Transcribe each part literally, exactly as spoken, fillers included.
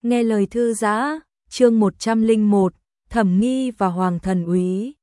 Nghe lời thư giã, chương một trăm lẻ một, Thẩm Nghi và Hoàng Thần Úy.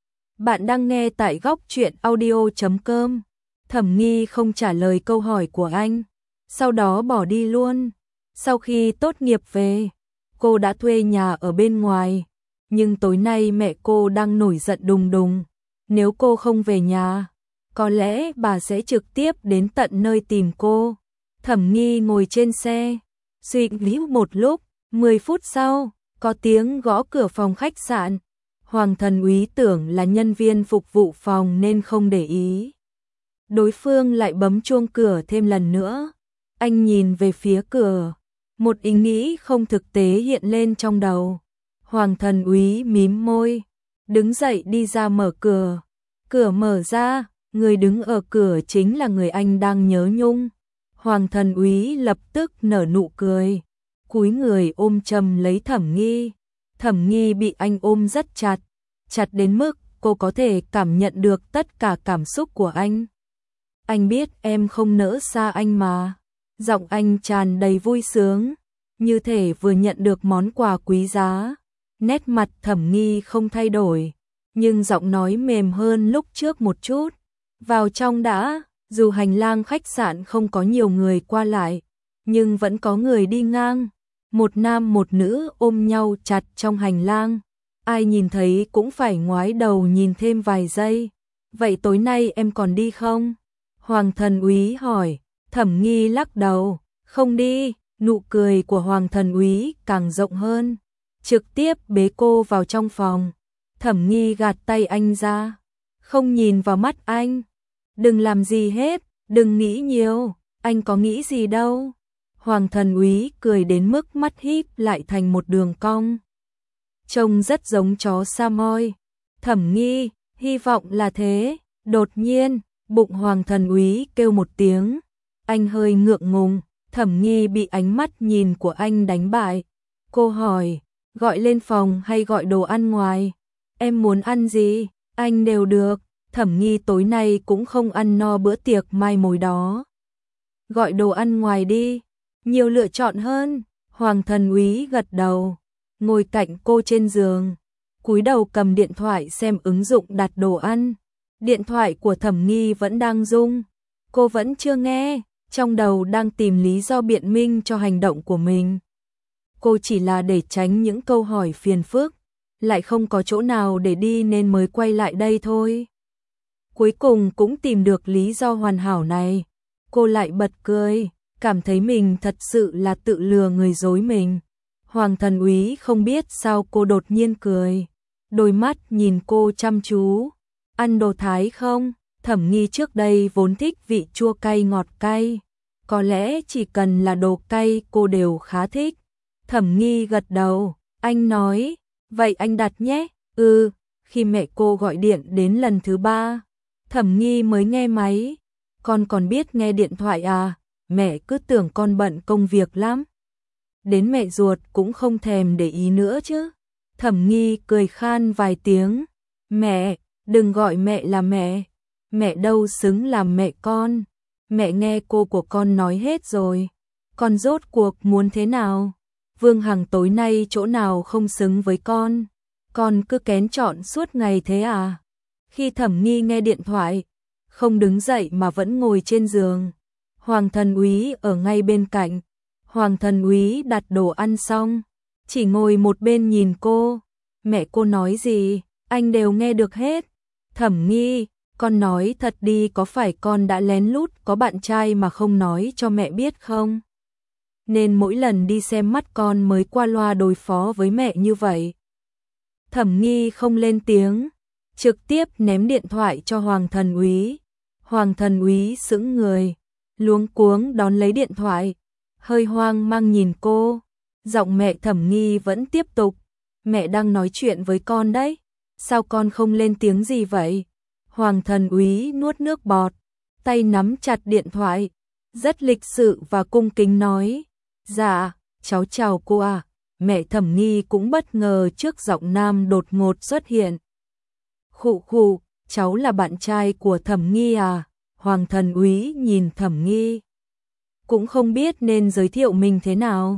Bạn đang nghe tại góc truyện audio chấm com. Thẩm Nghi không trả lời câu hỏi của anh, sau đó bỏ đi luôn. Sau khi tốt nghiệp về, cô đã thuê nhà ở bên ngoài, nhưng tối nay mẹ cô đang nổi giận đùng đùng. Nếu cô không về nhà, có lẽ bà sẽ trực tiếp đến tận nơi tìm cô. Thẩm Nghi ngồi trên xe, suy nghĩ một lúc, mười phút sau, có tiếng gõ cửa phòng khách sạn. Hoàng Thần Úy tưởng là nhân viên phục vụ phòng nên không để ý. Đối phương lại bấm chuông cửa thêm lần nữa. Anh nhìn về phía cửa, một ý nghĩ không thực tế hiện lên trong đầu. Hoàng Thần Úy mím môi, đứng dậy đi ra mở cửa. Cửa mở ra, người đứng ở cửa chính là người anh đang nhớ nhung. Hoàng Thần Úy lập tức nở nụ cười, cúi người ôm chầm lấy Thẩm Nghi. Thẩm Nghi bị anh ôm rất chặt, chặt đến mức cô có thể cảm nhận được tất cả cảm xúc của anh. Anh biết em không nỡ xa anh mà. Giọng anh tràn đầy vui sướng, như thể vừa nhận được món quà quý giá. Nét mặt Thẩm Nghi không thay đổi, nhưng giọng nói mềm hơn lúc trước một chút. Vào trong đã. Dù hành lang khách sạn không có nhiều người qua lại, nhưng vẫn có người đi ngang. Một nam một nữ ôm nhau chặt trong hành lang. Ai nhìn thấy cũng phải ngoái đầu nhìn thêm vài giây. Vậy tối nay em còn đi không? Hoàng Thần Úy hỏi. Thẩm Nghi lắc đầu. Không đi. Nụ cười của Hoàng Thần Úy càng rộng hơn, trực tiếp bế cô vào trong phòng. Thẩm Nghi gạt tay anh ra, không nhìn vào mắt anh. Đừng làm gì hết, đừng nghĩ nhiều, anh có nghĩ gì đâu. Hoàng Thần Úy cười đến mức mắt híp lại thành một đường cong. Trông rất giống chó Samoy. Thẩm Nghi, hy vọng là thế. Đột nhiên, bụng Hoàng Thần Úy kêu một tiếng. Anh hơi ngượng ngùng, Thẩm Nghi bị ánh mắt nhìn của anh đánh bại. Cô hỏi, gọi lên phòng hay gọi đồ ăn ngoài? Em muốn ăn gì, anh đều được. Thẩm Nghi tối nay cũng không ăn no bữa tiệc mai mối đó. Gọi đồ ăn ngoài đi, nhiều lựa chọn hơn. Hoàng Thần Úy gật đầu, ngồi cạnh cô trên giường, cúi đầu cầm điện thoại xem ứng dụng đặt đồ ăn. Điện thoại của Thẩm Nghi vẫn đang rung, cô vẫn chưa nghe, trong đầu đang tìm lý do biện minh cho hành động của mình. Cô chỉ là để tránh những câu hỏi phiền phức, lại không có chỗ nào để đi nên mới quay lại đây thôi. Cuối cùng cũng tìm được lý do hoàn hảo này. Cô lại bật cười, cảm thấy mình thật sự là tự lừa người dối mình. Hoàng Thần Úy không biết sao cô đột nhiên cười, đôi mắt nhìn cô chăm chú. Ăn đồ Thái không? Thẩm Nghi trước đây vốn thích vị chua cay ngọt cay, có lẽ chỉ cần là đồ cay cô đều khá thích. Thẩm Nghi gật đầu, anh nói, vậy anh đặt nhé. Ừ. Khi mẹ cô gọi điện đến lần thứ ba, Thẩm Nghi mới nghe máy. Con còn biết nghe điện thoại à? Mẹ cứ tưởng con bận công việc lắm. Đến mẹ ruột cũng không thèm để ý nữa chứ. Thẩm Nghi cười khan vài tiếng. Mẹ, đừng gọi mẹ là mẹ. Mẹ đâu xứng làm mẹ con. Mẹ nghe cô của con nói hết rồi. Con rốt cuộc muốn thế nào? Vương Hằng tối nay chỗ nào không xứng với con? Con cứ kén chọn suốt ngày thế à? Khi Thẩm Nghi nghe điện thoại, không đứng dậy mà vẫn ngồi trên giường. Hoàng Thần Úy ở ngay bên cạnh. Hoàng Thần Úy đặt đồ ăn xong, chỉ ngồi một bên nhìn cô. Mẹ cô nói gì, anh đều nghe được hết. Thẩm Nghi, con nói thật đi, có phải con đã lén lút có bạn trai mà không nói cho mẹ biết không? Nên mỗi lần đi xem mắt con mới qua loa đối phó với mẹ như vậy. Thẩm Nghi không lên tiếng, trực tiếp ném điện thoại cho Hoàng Thần Úy. Hoàng Thần Úy sững người, luống cuống đón lấy điện thoại, hơi hoang mang nhìn cô. Giọng mẹ Thẩm Nghi vẫn tiếp tục, mẹ đang nói chuyện với con đấy, sao con không lên tiếng gì vậy? Hoàng Thần Úy nuốt nước bọt, tay nắm chặt điện thoại, rất lịch sự và cung kính nói, dạ, cháu chào cô à. Mẹ Thẩm Nghi cũng bất ngờ trước giọng nam đột ngột xuất hiện. Khụ khụ, cháu là bạn trai của Thẩm Nghi à? Hoàng Thần Úy nhìn Thẩm Nghi, cũng không biết nên giới thiệu mình thế nào.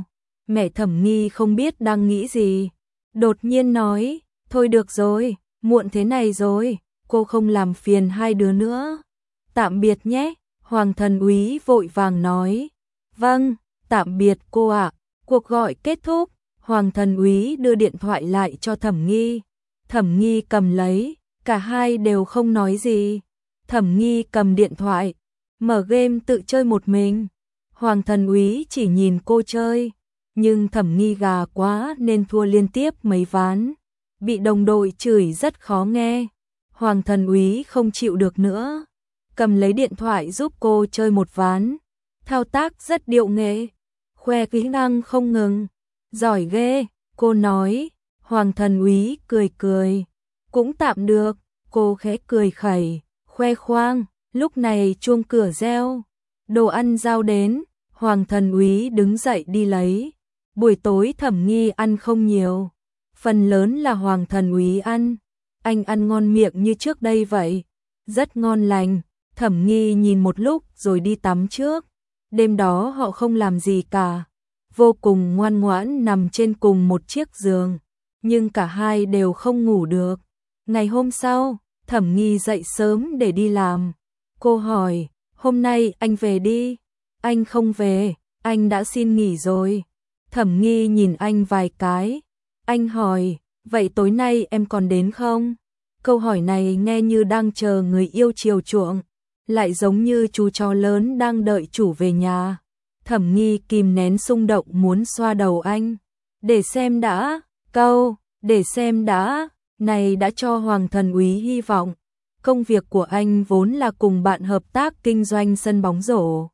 Mẹ Thẩm Nghi không biết đang nghĩ gì, đột nhiên nói, thôi được rồi, muộn thế này rồi, cô không làm phiền hai đứa nữa. Tạm biệt nhé, Hoàng Thần Úy vội vàng nói. Vâng, tạm biệt cô ạ. Cuộc gọi kết thúc, Hoàng Thần Úy đưa điện thoại lại cho Thẩm Nghi. Thẩm Nghi cầm lấy, cả hai đều không nói gì. Thẩm Nghi cầm điện thoại, mở game tự chơi một mình. Hoàng Thần Úy chỉ nhìn cô chơi, nhưng Thẩm Nghi gà quá nên thua liên tiếp mấy ván, bị đồng đội chửi rất khó nghe. Hoàng Thần Úy không chịu được nữa, cầm lấy điện thoại giúp cô chơi một ván. Thao tác rất điệu nghệ, khoe kỹ năng không ngừng. Giỏi ghê, cô nói. Hoàng Thần Úy cười cười, cũng tạm được. Cô khẽ cười khẩy, khoe khoang. Lúc này chuông cửa reo, đồ ăn giao đến. Hoàng Thần Úy đứng dậy đi lấy. Buổi tối Thẩm Nghi ăn không nhiều, phần lớn là Hoàng Thần Úy ăn. Anh ăn ngon miệng như trước đây vậy, rất ngon lành. Thẩm Nghi nhìn một lúc rồi đi tắm trước. Đêm đó họ không làm gì cả, vô cùng ngoan ngoãn nằm trên cùng một chiếc giường, nhưng cả hai đều không ngủ được. Ngày hôm sau, Thẩm Nghi dậy sớm để đi làm. Cô hỏi, hôm nay anh về đi? Anh không về, anh đã xin nghỉ rồi. Thẩm Nghi nhìn anh vài cái. Anh hỏi, vậy tối nay em còn đến không? Câu hỏi này nghe như đang chờ người yêu chiều chuộng, lại giống như chú chó lớn đang đợi chủ về nhà. Thẩm Nghi kìm nén xung động muốn xoa đầu anh. Để xem đã, câu, để xem đã, này đã cho Hoàng Thần Úy hy vọng. Công việc của anh vốn là cùng bạn hợp tác kinh doanh sân bóng rổ.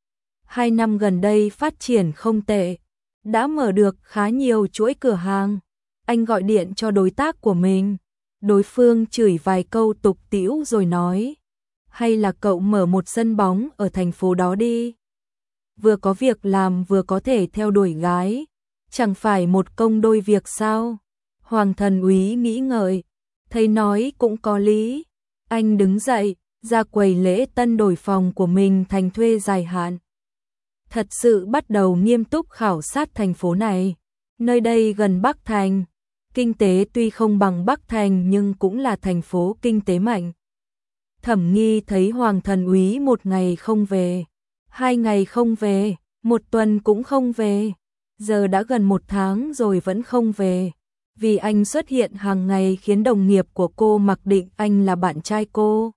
Hai năm gần đây phát triển không tệ, đã mở được khá nhiều chuỗi cửa hàng. Anh gọi điện cho đối tác của mình, đối phương chửi vài câu tục tĩu rồi nói, hay là cậu mở một sân bóng ở thành phố đó đi. Vừa có việc làm vừa có thể theo đuổi gái, chẳng phải một công đôi việc sao? Hoàng Thần Úy nghĩ ngợi, thấy nói cũng có lý. Anh đứng dậy, ra quầy lễ tân đổi phòng của mình thành thuê dài hạn. Thật sự bắt đầu nghiêm túc khảo sát thành phố này. Nơi đây gần Bắc Thành, kinh tế tuy không bằng Bắc Thành nhưng cũng là thành phố kinh tế mạnh. Thẩm Nghi thấy Hoàng Thần Úy một ngày không về, hai ngày không về, một tuần cũng không về. Giờ đã gần một tháng rồi vẫn không về. Vì anh xuất hiện hàng ngày khiến đồng nghiệp của cô mặc định anh là bạn trai cô.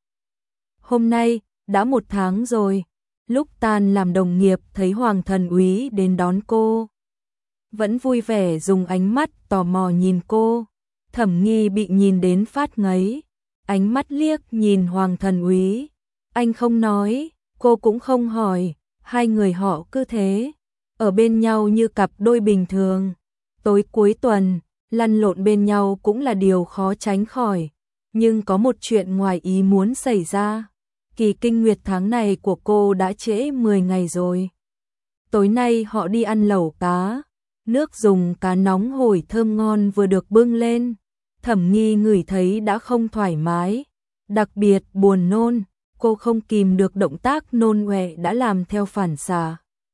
Hôm nay, đã một tháng rồi. Lúc tan làm đồng nghiệp thấy Hoàng Thần Úy đến đón cô, vẫn vui vẻ dùng ánh mắt tò mò nhìn cô. Thẩm Nghi bị nhìn đến phát ngấy, ánh mắt liếc nhìn Hoàng Thần Úy. Anh không nói, cô cũng không hỏi, hai người họ cứ thế, ở bên nhau như cặp đôi bình thường. Tối cuối tuần, lăn lộn bên nhau cũng là điều khó tránh khỏi, nhưng có một chuyện ngoài ý muốn xảy ra. Kỳ kinh nguyệt tháng này của cô đã trễ mười ngày rồi. Tối nay họ đi ăn lẩu cá, nước dùng cá nóng hổi thơm ngon vừa được bưng lên. Thẩm Nghi ngửi thấy đã không thoải mái, đặc biệt buồn nôn. Cô không kìm được động tác nôn ọe đã làm theo phản xạ,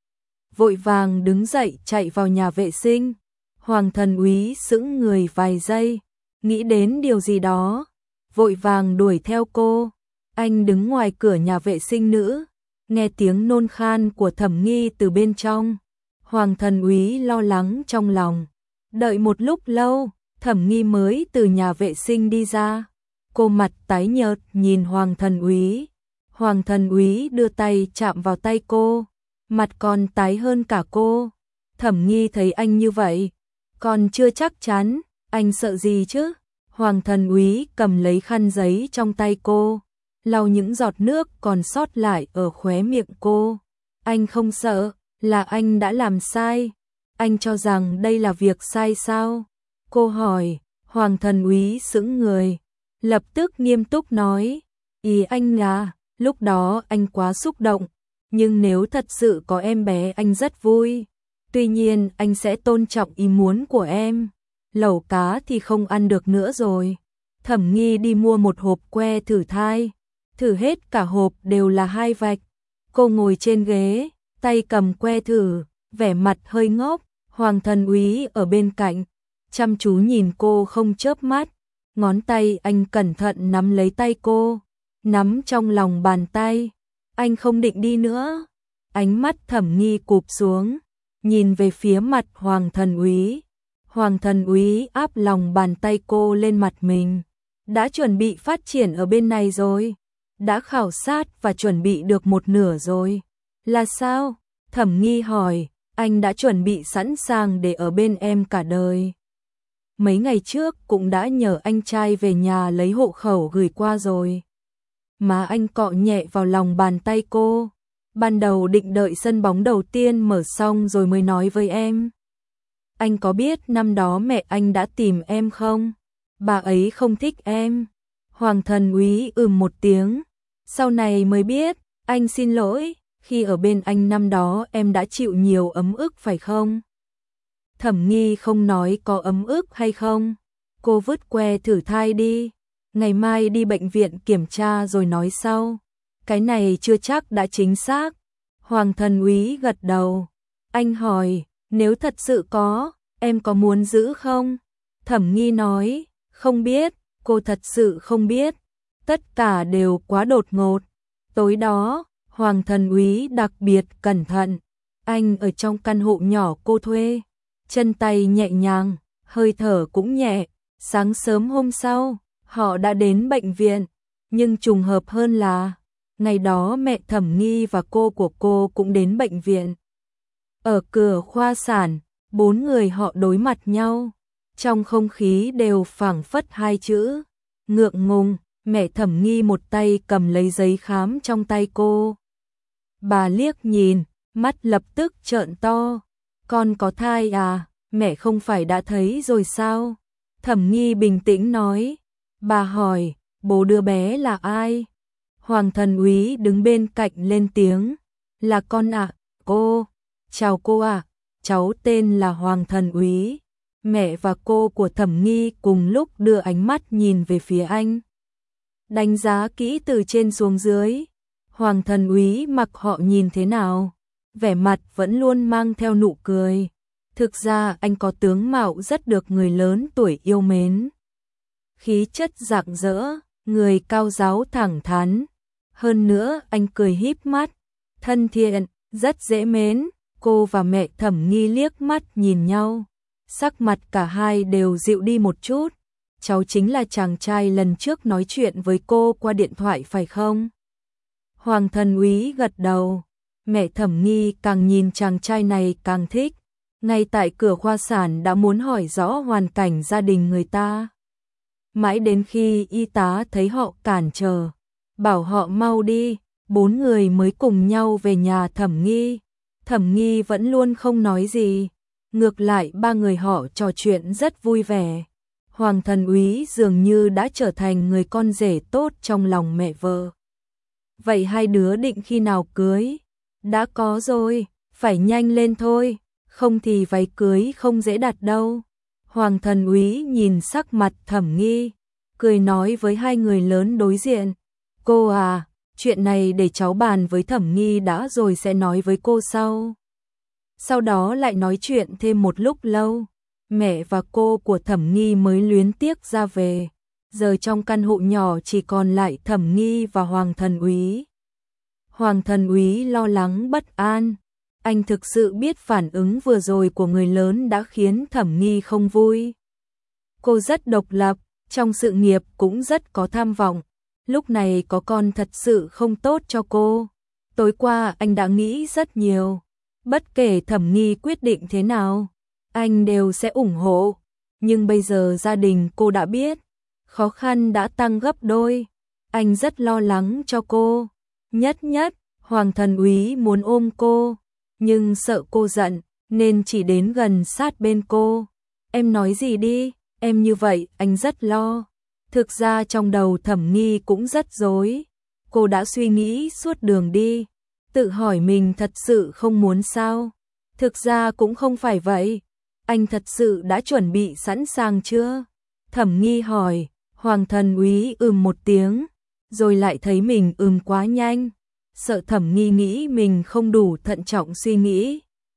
vội vàng đứng dậy chạy vào nhà vệ sinh. Hoàng Thần Úy sững người vài giây, nghĩ đến điều gì đó, vội vàng đuổi theo cô. Anh đứng ngoài cửa nhà vệ sinh nữ, nghe tiếng nôn khan của Thẩm Nghi từ bên trong. Hoàng Thần Úy lo lắng trong lòng. Đợi một lúc lâu, Thẩm Nghi mới từ nhà vệ sinh đi ra. Cô mặt tái nhợt nhìn Hoàng Thần Úy. Hoàng Thần Úy đưa tay chạm vào tay cô, mặt còn tái hơn cả cô. Thẩm Nghi thấy anh như vậy, còn chưa chắc chắn, anh sợ gì chứ? Hoàng Thần Úy cầm lấy khăn giấy trong tay cô, lau những giọt nước còn sót lại ở khóe miệng cô. Anh không sợ, là anh đã làm sai. Anh cho rằng đây là việc sai sao? Cô hỏi. Hoàng Thần Úy sững người, lập tức nghiêm túc nói, ý anh là, lúc đó anh quá xúc động, nhưng nếu thật sự có em bé anh rất vui. Tuy nhiên anh sẽ tôn trọng ý muốn của em. Lẩu cá thì không ăn được nữa rồi. Thẩm Nghi đi mua một hộp que thử thai, thử hết cả hộp đều là hai vạch. Cô ngồi trên ghế, tay cầm que thử, vẻ mặt hơi ngốc. Hoàng thần úy ở bên cạnh, chăm chú nhìn cô không chớp mắt, ngón tay anh cẩn thận nắm lấy tay cô, nắm trong lòng bàn tay. Anh không định đi nữa. Ánh mắt Thẩm Nghi cụp xuống, nhìn về phía mặt Hoàng thần úy. Hoàng thần úy áp lòng bàn tay cô lên mặt mình. Đã chuẩn bị phát triển ở bên này rồi. Đã khảo sát và chuẩn bị được một nửa rồi. Là sao? Thẩm Nghi hỏi. Anh đã chuẩn bị sẵn sàng để ở bên em cả đời. Mấy ngày trước cũng đã nhờ anh trai về nhà lấy hộ khẩu gửi qua rồi. Má anh cọ nhẹ vào lòng bàn tay cô. Ban đầu định đợi sân bóng đầu tiên mở xong rồi mới nói với em. Anh có biết năm đó mẹ anh đã tìm em không? Bà ấy không thích em. Hoàng thần úy ừm một tiếng. Sau này mới biết, anh xin lỗi, khi ở bên anh năm đó em đã chịu nhiều ấm ức phải không? Thẩm Nghi không nói có ấm ức hay không. Cô vứt que thử thai đi. Ngày mai đi bệnh viện kiểm tra rồi nói sau. Cái này chưa chắc đã chính xác. Hoàng thần úy gật đầu. Anh hỏi, nếu thật sự có, em có muốn giữ không? Thẩm Nghi nói, không biết, cô thật sự không biết. Tất cả đều quá đột ngột. Tối đó, Hoàng thần úy đặc biệt cẩn thận. Anh ở trong căn hộ nhỏ cô thuê. Chân tay nhẹ nhàng, hơi thở cũng nhẹ. Sáng sớm hôm sau, họ đã đến bệnh viện. Nhưng trùng hợp hơn là, ngày đó mẹ Thẩm Nghi và cô của cô cũng đến bệnh viện. Ở cửa khoa sản, bốn người họ đối mặt nhau. Trong không khí đều phảng phất hai chữ. Ngượng ngùng, mẹ Thẩm Nghi một tay cầm lấy giấy khám trong tay cô. Bà liếc nhìn, mắt lập tức trợn to. Con có thai à, mẹ không phải đã thấy rồi sao? Thẩm Nghi bình tĩnh nói. Bà hỏi, bố đứa bé là ai? Hoàng thần úy đứng bên cạnh lên tiếng. Là con ạ, à, cô. Chào cô ạ, à, cháu tên là Hoàng thần úy. Mẹ và cô của Thẩm Nghi cùng lúc đưa ánh mắt nhìn về phía anh. Đánh giá kỹ từ trên xuống dưới. Hoàng thần úy mặc họ nhìn thế nào? Vẻ mặt vẫn luôn mang theo nụ cười. Thực ra anh có tướng mạo rất được người lớn tuổi yêu mến. Khí chất rạng rỡ, người cao ráo thẳng thắn. Hơn nữa anh cười híp mắt, thân thiện, rất dễ mến. Cô và mẹ Thẩm Nghi liếc mắt nhìn nhau. Sắc mặt cả hai đều dịu đi một chút. Cháu chính là chàng trai lần trước nói chuyện với cô qua điện thoại phải không? Hoàng thần úy gật đầu. Mẹ Thẩm Nghi càng nhìn chàng trai này càng thích. Ngay tại cửa khoa sản đã muốn hỏi rõ hoàn cảnh gia đình người ta. Mãi đến khi y tá thấy họ cản trở, bảo họ mau đi, bốn người mới cùng nhau về nhà Thẩm Nghi. Thẩm Nghi vẫn luôn không nói gì. Ngược lại ba người họ trò chuyện rất vui vẻ. Hoàng thần úy dường như đã trở thành người con rể tốt trong lòng mẹ vợ. Vậy hai đứa định khi nào cưới? Đã có rồi, phải nhanh lên thôi, không thì váy cưới không dễ đặt đâu. Hoàng thần úy nhìn sắc mặt Thẩm Nghi, cười nói với hai người lớn đối diện. Cô à, chuyện này để cháu bàn với Thẩm Nghi đã rồi sẽ nói với cô sau. Sau đó lại nói chuyện thêm một lúc lâu. Mẹ và cô của Thẩm Nghi mới luyến tiếc ra về. Giờ trong căn hộ nhỏ chỉ còn lại Thẩm Nghi và Hoàng thần úy. Hoàng thần úy lo lắng bất an. Anh thực sự biết phản ứng vừa rồi của người lớn đã khiến Thẩm Nghi không vui. Cô rất độc lập, trong sự nghiệp cũng rất có tham vọng. Lúc này có con thật sự không tốt cho cô. Tối qua anh đã nghĩ rất nhiều. Bất kể Thẩm Nghi quyết định thế nào, anh đều sẽ ủng hộ. Nhưng bây giờ gia đình cô đã biết, khó khăn đã tăng gấp đôi. Anh rất lo lắng cho cô. Nhất nhất, Hoàng thần úy muốn ôm cô, nhưng sợ cô giận, nên chỉ đến gần sát bên cô. Em nói gì đi, em như vậy, anh rất lo. Thực ra trong đầu Thẩm Nghi cũng rất rối. Cô đã suy nghĩ suốt đường đi, tự hỏi mình thật sự không muốn sao. Thực ra cũng không phải vậy. Anh thật sự đã chuẩn bị sẵn sàng chưa? Thẩm Nghi hỏi. Hoàng thần úy ừm một tiếng, rồi lại thấy mình ừm quá nhanh. Sợ Thẩm Nghi nghĩ mình không đủ thận trọng suy nghĩ,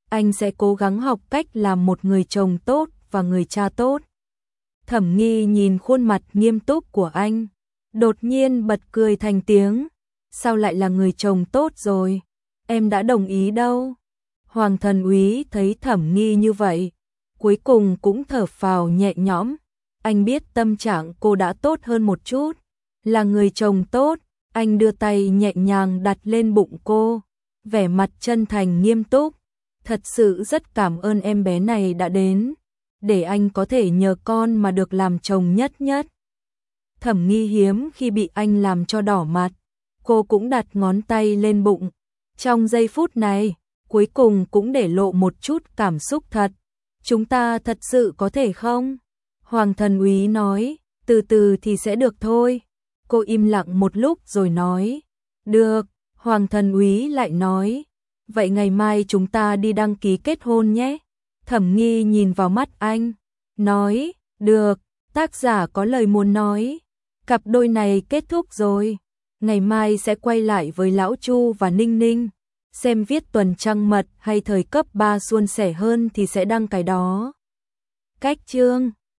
anh sẽ cố gắng học cách làm một người chồng tốt và người cha tốt. Thẩm Nghi nhìn khuôn mặt nghiêm túc của anh, đột nhiên bật cười thành tiếng. Sao lại là người chồng tốt rồi? Em đã đồng ý đâu. Hoàng Thần Úy thấy Thẩm Nghi như vậy, cuối cùng cũng thở phào nhẹ nhõm. Anh biết tâm trạng cô đã tốt hơn một chút. Là người chồng tốt, anh đưa tay nhẹ nhàng đặt lên bụng cô, vẻ mặt chân thành nghiêm túc. Thật sự rất cảm ơn em bé này đã đến, để anh có thể nhờ con mà được làm chồng nhất nhất. Thẩm Nghi hiếm khi bị anh làm cho đỏ mặt, cô cũng đặt ngón tay lên bụng. Trong giây phút này, cuối cùng cũng để lộ một chút cảm xúc thật. Chúng ta thật sự có thể không? Hoàng Thần Úy nói, từ từ thì sẽ được thôi. Cô im lặng một lúc rồi nói, được. Hoàng Thần Úy lại nói, vậy ngày mai chúng ta đi đăng ký kết hôn nhé. Thẩm Nghi nhìn vào mắt anh, nói, được. Tác giả có lời muốn nói, cặp đôi này kết thúc rồi. Ngày mai sẽ quay lại với Lão Chu và Ninh Ninh. Xem viết tuần trăng mật hay thời cấp ba suôn sẻ hơn thì sẽ đăng cái đó. Cách chương